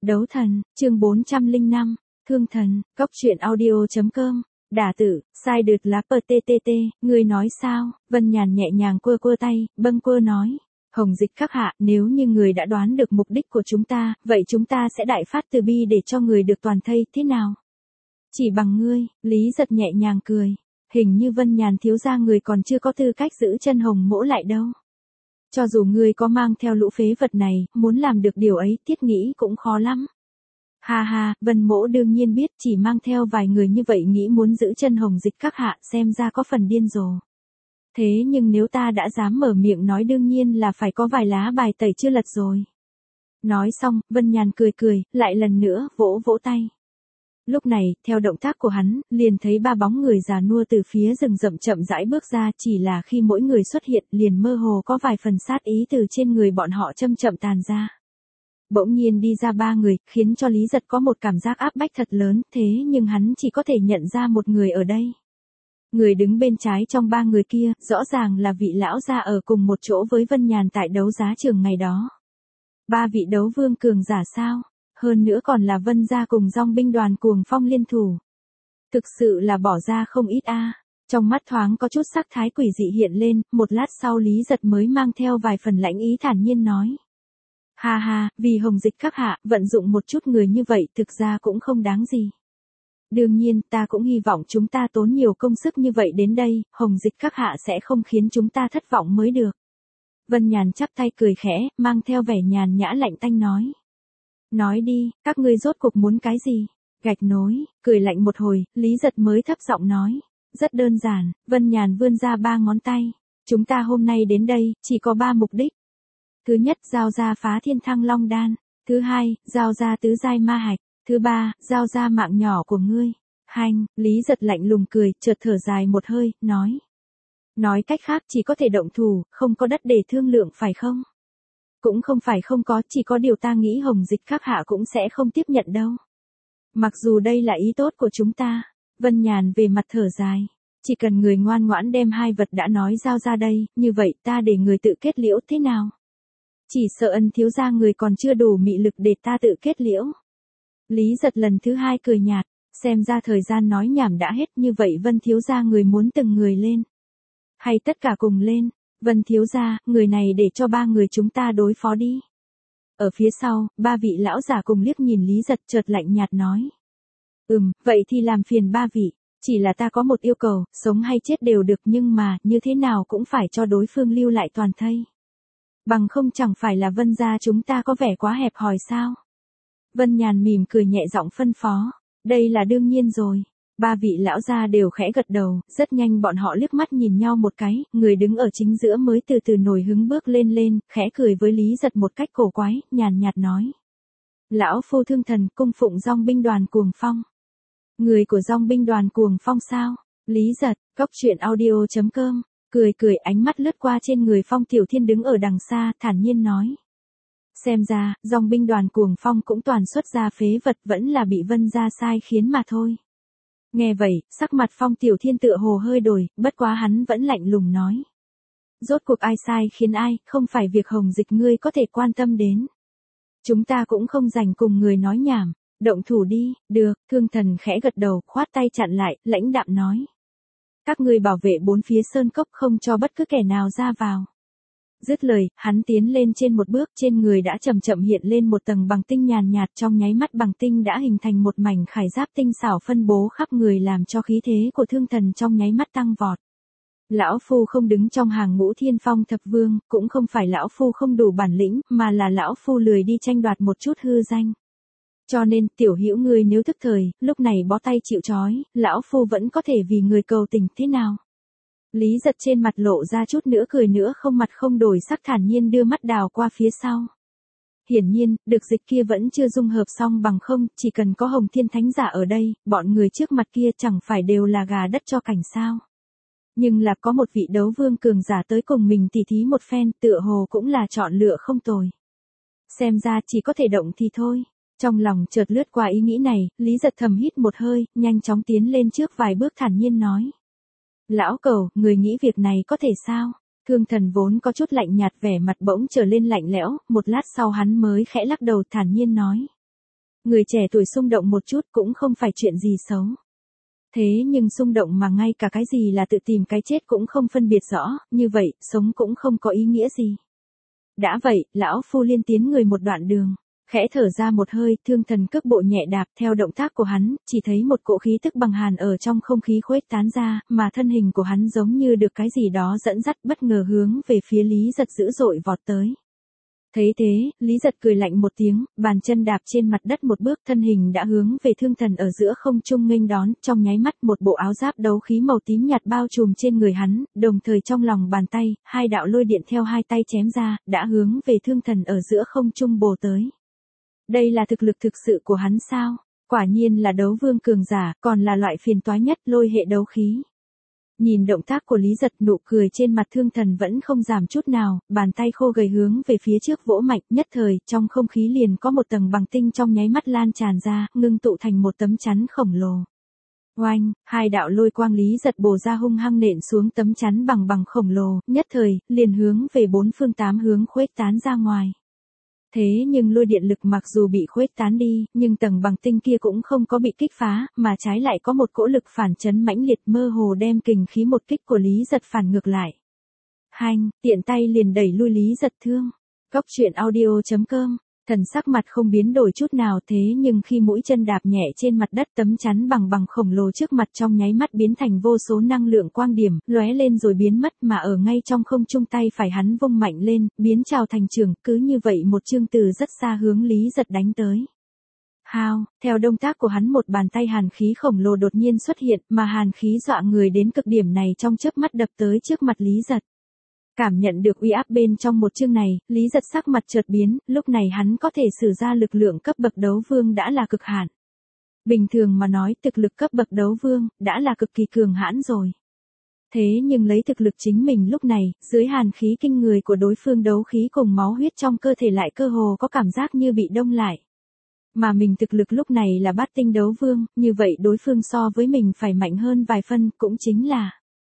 Đấu thần, chương 405, Thương thần, cóc truyện audio.com, đả tử, sai đượt lá PTTT, ngươi nói sao? Vân Nhàn nhẹ nhàng quơ quơ tay, bâng quơ nói. Hồng Dịch các hạ, nếu như người đã đoán được mục đích của chúng ta, vậy chúng ta sẽ đại phát từ bi để cho người được toàn thây, thế nào? Chỉ bằng ngươi, Lý Giật nhẹ nhàng cười. Hình như Vân Nhàn thiếu gia người còn chưa có tư cách giữ chân Hồng Mỗ lại đâu. Cho dù ngươi có mang theo lũ phế vật này, muốn làm được điều ấy, Tiết nghĩ cũng khó lắm. Ha ha, Vân Mỗ đương nhiên biết, chỉ mang theo vài người như vậy nghĩ muốn giữ chân Hồng Dịch các hạ, xem ra có phần điên rồ. Thế nhưng nếu ta đã dám mở miệng nói đương nhiên là phải có vài lá bài tẩy chưa lật rồi. Nói xong, Vân Nhàn cười cười, lại lần nữa vỗ vỗ tay. Lúc này, theo động tác của hắn, liền thấy ba bóng người già nua từ phía rừng rậm chậm rãi bước ra, chỉ là khi mỗi người xuất hiện liền mơ hồ có vài phần sát ý từ trên người bọn họ chậm chậm tàn ra. Bỗng nhiên đi ra ba người, khiến cho Lý Giật có một cảm giác áp bách thật lớn, thế nhưng hắn chỉ có thể nhận ra một người ở đây. Người đứng bên trái trong ba người kia, rõ ràng là vị lão gia ở cùng một chỗ với Vân Nhàn tại đấu giá trường ngày đó. Ba vị đấu vương cường giả sao? Hơn nữa còn là Vân gia cùng dòng binh đoàn Cuồng Phong liên thủ. Thực sự là bỏ ra không ít a. Trong mắt thoáng có chút sắc thái quỷ dị hiện lên, một lát sau Lý Giật mới mang theo vài phần lãnh ý thản nhiên nói. Ha ha, vì Hồng Dịch các hạ, vận dụng một chút người như vậy thực ra cũng không đáng gì. Đương nhiên, ta cũng hy vọng chúng ta tốn nhiều công sức như vậy đến đây, Hồng Dịch các hạ sẽ không khiến chúng ta thất vọng mới được. Vân Nhàn chắp tay cười khẽ, mang theo vẻ nhàn nhã lạnh tanh nói. Nói đi, các ngươi rốt cuộc muốn cái gì? Gạch nối, cười lạnh một hồi, Lý Giật mới thấp giọng nói. Rất đơn giản, Vân Nhàn vươn ra ba ngón tay. Chúng ta hôm nay đến đây, chỉ có ba mục đích. Thứ nhất, giao ra phá thiên thăng long đan. Thứ hai, giao ra tứ giai ma hạch. Thứ ba, giao ra mạng nhỏ của ngươi. Hành, Lý Giật lạnh lùng cười, chợt thở dài một hơi, nói. Nói cách khác chỉ có thể động thủ, không có đất để thương lượng phải không? Cũng không phải không có, chỉ có điều ta nghĩ Hồng Dịch các hạ cũng sẽ không tiếp nhận đâu. Mặc dù đây là ý tốt của chúng ta, Vân Nhàn về mặt thở dài. Chỉ cần người ngoan ngoãn đem hai vật đã nói giao ra đây, như vậy ta để người tự kết liễu thế nào? Chỉ sợ Ân thiếu gia người còn chưa đủ mị lực để ta tự kết liễu. Lý Giật lần thứ hai cười nhạt, xem ra thời gian nói nhảm đã hết, như vậy Vân thiếu gia người muốn từng người lên. Hay tất cả cùng lên, Vân thiếu gia, người này để cho ba người chúng ta đối phó đi. Ở phía sau, ba vị lão giả cùng liếc nhìn Lý Giật chợt lạnh nhạt nói. Vậy thì làm phiền ba vị, chỉ là ta có một yêu cầu, sống hay chết đều được nhưng mà, như thế nào cũng phải cho đối phương lưu lại toàn thây. Bằng không chẳng phải là Vân gia chúng ta có vẻ quá hẹp hòi sao? Vân Nhàn mỉm cười nhẹ giọng phân phó. Đây là đương nhiên rồi. Ba vị lão gia đều khẽ gật đầu, rất nhanh bọn họ liếc mắt nhìn nhau một cái, người đứng ở chính giữa mới từ từ nổi hứng bước lên, khẽ cười với Lý Giật một cách cổ quái, nhàn nhạt nói. Lão phu Thương thần cung phụng dòng binh đoàn Cuồng Phong. Người của dòng binh đoàn Cuồng Phong sao? Lý Giật, cóc truyện audio.com, cười ánh mắt lướt qua trên người Phong Tiểu Thiên đứng ở đằng xa, thản nhiên nói. Xem ra, dòng binh đoàn Cuồng Phong cũng toàn xuất ra phế vật vẫn là bị Vân gia sai khiến mà thôi. Nghe vậy, sắc mặt Phong Tiểu Thiên tựa hồ hơi đổi, bất quá hắn vẫn lạnh lùng nói. Rốt cuộc ai sai khiến ai, không phải việc Hồng Dịch ngươi có thể quan tâm đến. Chúng ta cũng không rảnh cùng người nói nhảm, động thủ đi, được, Thương thần khẽ gật đầu, khoát tay chặn lại, lãnh đạm nói. Các ngươi bảo vệ bốn phía sơn cốc không cho bất cứ kẻ nào ra vào. Dứt lời, hắn tiến lên trên một bước, trên người đã chậm chậm hiện lên một tầng bằng tinh nhàn nhạt, trong nháy mắt bằng tinh đã hình thành một mảnh khải giáp tinh xảo phân bố khắp người làm cho khí thế của Thương thần trong nháy mắt tăng vọt. Lão phu không đứng trong hàng ngũ Thiên Phong thập vương, cũng không phải lão phu không đủ bản lĩnh, mà là lão phu lười đi tranh đoạt một chút hư danh. Cho nên, tiểu hữu ngươi nếu thức thời, lúc này bó tay chịu trói, lão phu vẫn có thể vì người cầu tình thế nào? Lý Giật trên mặt lộ ra chút nữa cười nữa không mặt không đổi sắc thản nhiên đưa mắt đào qua phía sau. Hiển nhiên, Được Dịch kia vẫn chưa dung hợp xong bằng không, chỉ cần có Hồng Thiên Thánh giả ở đây, bọn người trước mặt kia chẳng phải đều là gà đất cho cảnh sao. Nhưng là có một vị đấu vương cường giả tới cùng mình tỉ thí một phen, tựa hồ cũng là chọn lựa không tồi. Xem ra chỉ có thể động thì thôi. Trong lòng chợt lướt qua ý nghĩ này, Lý Giật thầm hít một hơi, nhanh chóng tiến lên trước vài bước thản nhiên nói. Lão Cẩu, người nghĩ việc này có thể sao? Thương thần vốn có chút lạnh nhạt vẻ mặt bỗng trở lên lạnh lẽo, một lát sau hắn mới khẽ lắc đầu thản nhiên nói. Người trẻ tuổi xung động một chút cũng không phải chuyện gì xấu. Thế nhưng xung động mà ngay cả cái gì là tự tìm cái chết cũng không phân biệt rõ, như vậy, sống cũng không có ý nghĩa gì. Đã vậy, lão phu liên tiến người một đoạn đường. Khẽ thở ra một hơi, Thương Thần cước bộ nhẹ đạp theo động tác của hắn, chỉ thấy một cỗ khí tức bằng hàn ở trong không khí khuếch tán ra, mà thân hình của hắn giống như được cái gì đó dẫn dắt bất ngờ hướng về phía Lý Giật dữ dội vọt tới. Thấy thế, Lý Giật cười lạnh một tiếng, bàn chân đạp trên mặt đất một bước, thân hình đã hướng về Thương Thần ở giữa không trung nghênh đón, trong nháy mắt một bộ áo giáp đấu khí màu tím nhạt bao trùm trên người hắn, đồng thời trong lòng bàn tay, hai đạo lôi điện theo hai tay chém ra, đã hướng về Thương Thần ở giữa không trung bổ tới. Đây là thực lực thực sự của hắn sao? Quả nhiên là đấu vương cường giả, còn là loại phiền toái nhất, lôi hệ đấu khí. Nhìn động tác của Lý Giật, nụ cười trên mặt Thương Thần vẫn không giảm chút nào, bàn tay khô gầy hướng về phía trước vỗ mạnh, nhất thời, trong không khí liền có một tầng bằng tinh trong nháy mắt lan tràn ra, ngưng tụ thành một tấm chắn khổng lồ. Oanh, hai đạo lôi quang Lý Giật bổ ra hung hăng nện xuống tấm chắn bằng khổng lồ, nhất thời, liền hướng về bốn phương tám hướng khuếch tán ra ngoài. Thế nhưng lôi điện lực mặc dù bị khuếch tán đi, nhưng tầng bằng tinh kia cũng không có bị kích phá, mà trái lại có một cỗ lực phản chấn mãnh liệt mơ hồ đem kình khí một kích của Lý Giật phản ngược lại. Hanh, tiện tay liền đẩy lui Lý Giật thương. Cóc truyện audio.com, thần sắc mặt không biến đổi chút nào, thế nhưng khi mũi chân đạp nhẹ trên mặt đất, tấm chắn bằng khổng lồ trước mặt trong nháy mắt biến thành vô số năng lượng quang điểm, lóe lên rồi biến mất, mà ở ngay trong không trung tay phải hắn vung mạnh lên, biến trào thành trường, cứ như vậy một chương từ rất xa hướng Lý Giật đánh tới. Hao, theo động tác của hắn một bàn tay hàn khí khổng lồ đột nhiên xuất hiện, mà hàn khí dọa người đến cực điểm này trong chớp mắt đập tới trước mặt Lý Giật. Cảm nhận được uy áp bên trong một chương này, Lý Giật sắc mặt chợt biến, lúc này hắn có thể sử ra lực lượng cấp bậc đấu vương đã là cực hạn. Bình thường mà nói, thực lực cấp bậc đấu vương đã là cực kỳ cường hãn rồi. Thế nhưng lấy thực lực chính mình lúc này, dưới hàn khí kinh người của đối phương, đấu khí cùng máu huyết trong cơ thể lại cơ hồ có cảm giác như bị đông lại. Mà mình thực lực lúc này là bát tinh đấu vương, như vậy đối phương so với mình phải mạnh hơn vài phân, cũng chính là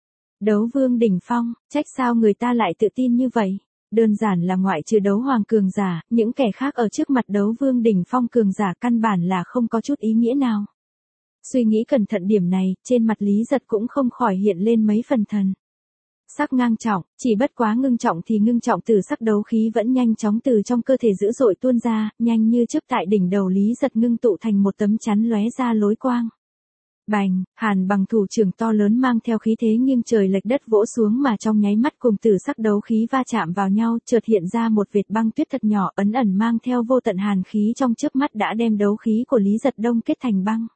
đấu vương đỉnh phong. Trách sao người ta lại tự tin như vậy? Đơn giản là ngoại trừ đấu hoàng cường giả, những kẻ khác ở trước mặt đấu vương đỉnh phong cường giả căn bản là không có chút ý nghĩa nào. Suy nghĩ cẩn thận điểm này, trên mặt Lý Giật cũng không khỏi hiện lên mấy phần thần sắc ngang trọng, chỉ bất quá ngưng trọng thì ngưng trọng, từ sắc đấu khí vẫn nhanh chóng từ trong cơ thể dữ dội tuôn ra, nhanh như chớp tại đỉnh đầu Lý Giật ngưng tụ thành một tấm chắn lóe ra lối quang. Bành, hàn bằng thủ trưởng to lớn mang theo khí thế nghiêng trời lệch đất vỗ xuống, mà trong nháy mắt cùng tử sắc đấu khí va chạm vào nhau, chợt hiện ra một vệt băng tuyết thật nhỏ, ẩn ẩn mang theo vô tận hàn khí trong chớp mắt đã đem đấu khí của Lý Giật đông kết thành băng.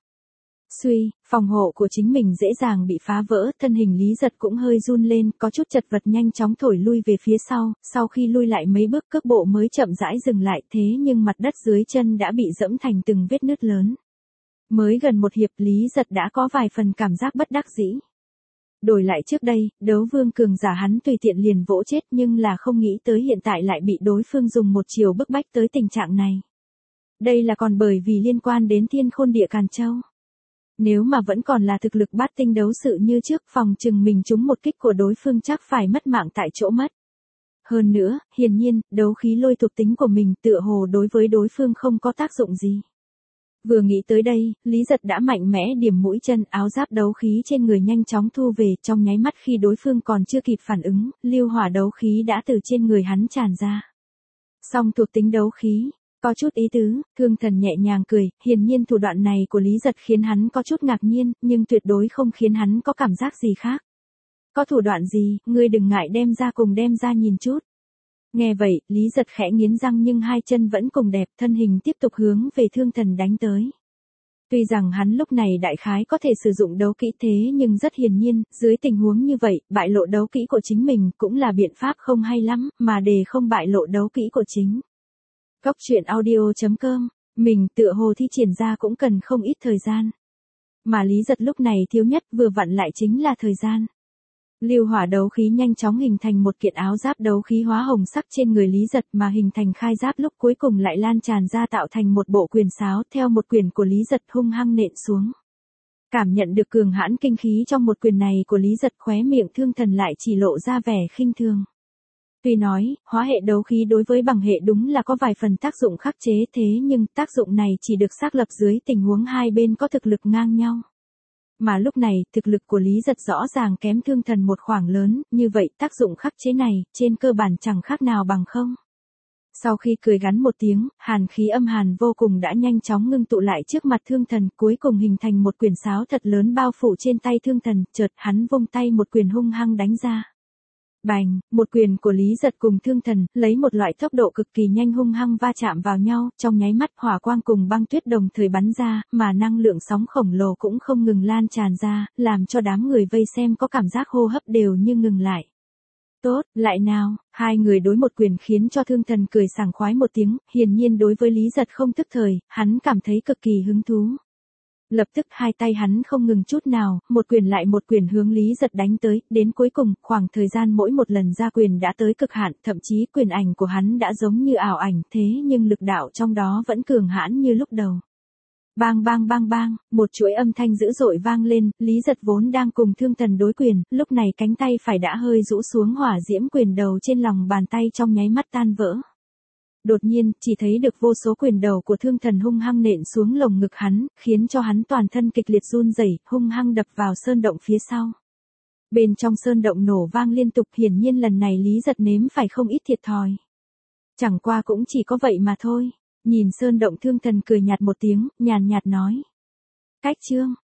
Suy, phòng hộ của chính mình dễ dàng bị phá vỡ, thân hình Lý Giật cũng hơi run lên, có chút chật vật nhanh chóng thổi lui về phía sau khi lui lại mấy bước cước bộ mới chậm rãi dừng lại, thế nhưng mặt đất dưới chân đã bị dẫm thành từng vết nứt lớn. Mới gần một hiệp, Lý Giật đã có vài phần cảm giác bất đắc dĩ. Đổi lại trước đây, đấu vương cường giả hắn tùy tiện liền vỗ chết, nhưng là không nghĩ tới hiện tại lại bị đối phương dùng một chiều bức bách tới tình trạng này. Đây là còn bởi vì liên quan đến Thiên Khôn Địa Càn Châu. Nếu mà vẫn còn là thực lực bát tinh đấu sự như trước, phòng chừng mình trúng một kích của đối phương chắc phải mất mạng tại chỗ mất. Hơn nữa, hiển nhiên, đấu khí lôi thuộc tính của mình tựa hồ đối với đối phương không có tác dụng gì. Vừa nghĩ tới đây, Lý Giật đã mạnh mẽ điểm mũi chân, áo giáp đấu khí trên người nhanh chóng thu về, trong nháy mắt khi đối phương còn chưa kịp phản ứng, lưu hỏa đấu khí đã từ trên người hắn tràn ra. Song thuộc tính đấu khí, có chút ý tứ, Thương Thần nhẹ nhàng cười, hiển nhiên thủ đoạn này của Lý Giật khiến hắn có chút ngạc nhiên, nhưng tuyệt đối không khiến hắn có cảm giác gì khác. Có thủ đoạn gì, ngươi đừng ngại đem ra cùng đem ra nhìn chút. Nghe vậy, Lý Giật khẽ nghiến răng nhưng hai chân vẫn cùng đẹp, thân hình tiếp tục hướng về Thương Thần đánh tới. Tuy rằng hắn lúc này đại khái có thể sử dụng đấu kỹ, thế nhưng rất hiển nhiên, dưới tình huống như vậy, bại lộ đấu kỹ của chính mình cũng là biện pháp không hay lắm, mà để không bại lộ đấu kỹ của chính. Cóc truyện audio.com, mình tựa hồ thi triển ra cũng cần không ít thời gian. Mà Lý Giật lúc này thiếu nhất vừa vặn lại chính là thời gian. Lưu hỏa đấu khí nhanh chóng hình thành một kiện áo giáp đấu khí hóa hồng sắc trên người Lý Giật, mà hình thành khai giáp lúc cuối cùng lại lan tràn ra tạo thành một bộ quyền sáo, theo một quyền của Lý Giật hung hăng nện xuống. Cảm nhận được cường hãn kinh khí trong một quyền này của Lý Giật, khóe miệng Thương Thần lại chỉ lộ ra vẻ khinh thường. Tuy nói, hóa hệ đấu khí đối với bằng hệ đúng là có vài phần tác dụng khắc chế thế nhưng tác dụng này chỉ được xác lập dưới tình huống hai bên có thực lực ngang nhau. Mà lúc này, thực lực của Lý Giật rõ ràng kém Thương Thần một khoảng lớn, như vậy tác dụng khắc chế này, trên cơ bản chẳng khác nào bằng không. Sau khi cười gắn một tiếng, hàn khí âm hàn vô cùng đã nhanh chóng ngưng tụ lại trước mặt Thương Thần, cuối cùng hình thành một quyền sáo thật lớn bao phủ trên tay Thương Thần, chợt hắn vung tay một quyền hung hăng đánh ra. Bành, một quyền của Lý Giật cùng Thương Thần, lấy một loại tốc độ cực kỳ nhanh hung hăng va chạm vào nhau, trong nháy mắt hỏa quang cùng băng tuyết đồng thời bắn ra, mà năng lượng sóng khổng lồ cũng không ngừng lan tràn ra, làm cho đám người vây xem có cảm giác hô hấp đều như ngừng lại. Tốt, lại nào, hai người đối một quyền khiến cho Thương Thần cười sảng khoái một tiếng, hiển nhiên đối với Lý Giật không tức thời, hắn cảm thấy cực kỳ hứng thú. Lập tức hai tay hắn không ngừng chút nào, một quyền lại một quyền hướng Lý Giật đánh tới, đến cuối cùng, khoảng thời gian mỗi một lần ra quyền đã tới cực hạn, thậm chí quyền ảnh của hắn đã giống như ảo ảnh thế nhưng lực đạo trong đó vẫn cường hãn như lúc đầu. Bang bang bang bang, một chuỗi âm thanh dữ dội vang lên, Lý Giật vốn đang cùng Thương Thần đối quyền, lúc này cánh tay phải đã hơi rũ xuống hỏa diễm quyền đầu trên lòng bàn tay trong nháy mắt tan vỡ. Đột nhiên, chỉ thấy được vô số quyền đầu của Thương Thần hung hăng nện xuống lồng ngực hắn, khiến cho hắn toàn thân kịch liệt run rẩy, hung hăng đập vào sơn động phía sau. Bên trong sơn động nổ vang liên tục, hiển nhiên lần này Lý Giật nếm phải không ít thiệt thòi. Chẳng qua cũng chỉ có vậy mà thôi. Nhìn sơn động Thương Thần cười nhạt một tiếng, nhàn nhạt nói. Cách chương,